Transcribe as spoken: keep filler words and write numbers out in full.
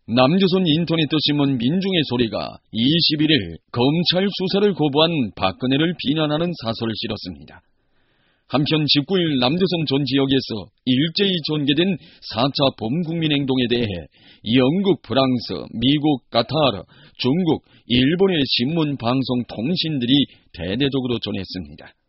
남조선 인터넷도 신문 민중의 소리가 이십일 일 검찰 수사를 거부한 박근혜를 비난하는 사설을 실었습니다. 한편 십구 일 남조선 전 지역에서 일제히 전개된 사 차 범국민행동에 대해 영국, 프랑스, 미국, 카타르, 중국, 일본의 신문, 방송, 통신들이 대대적으로 전했습니다.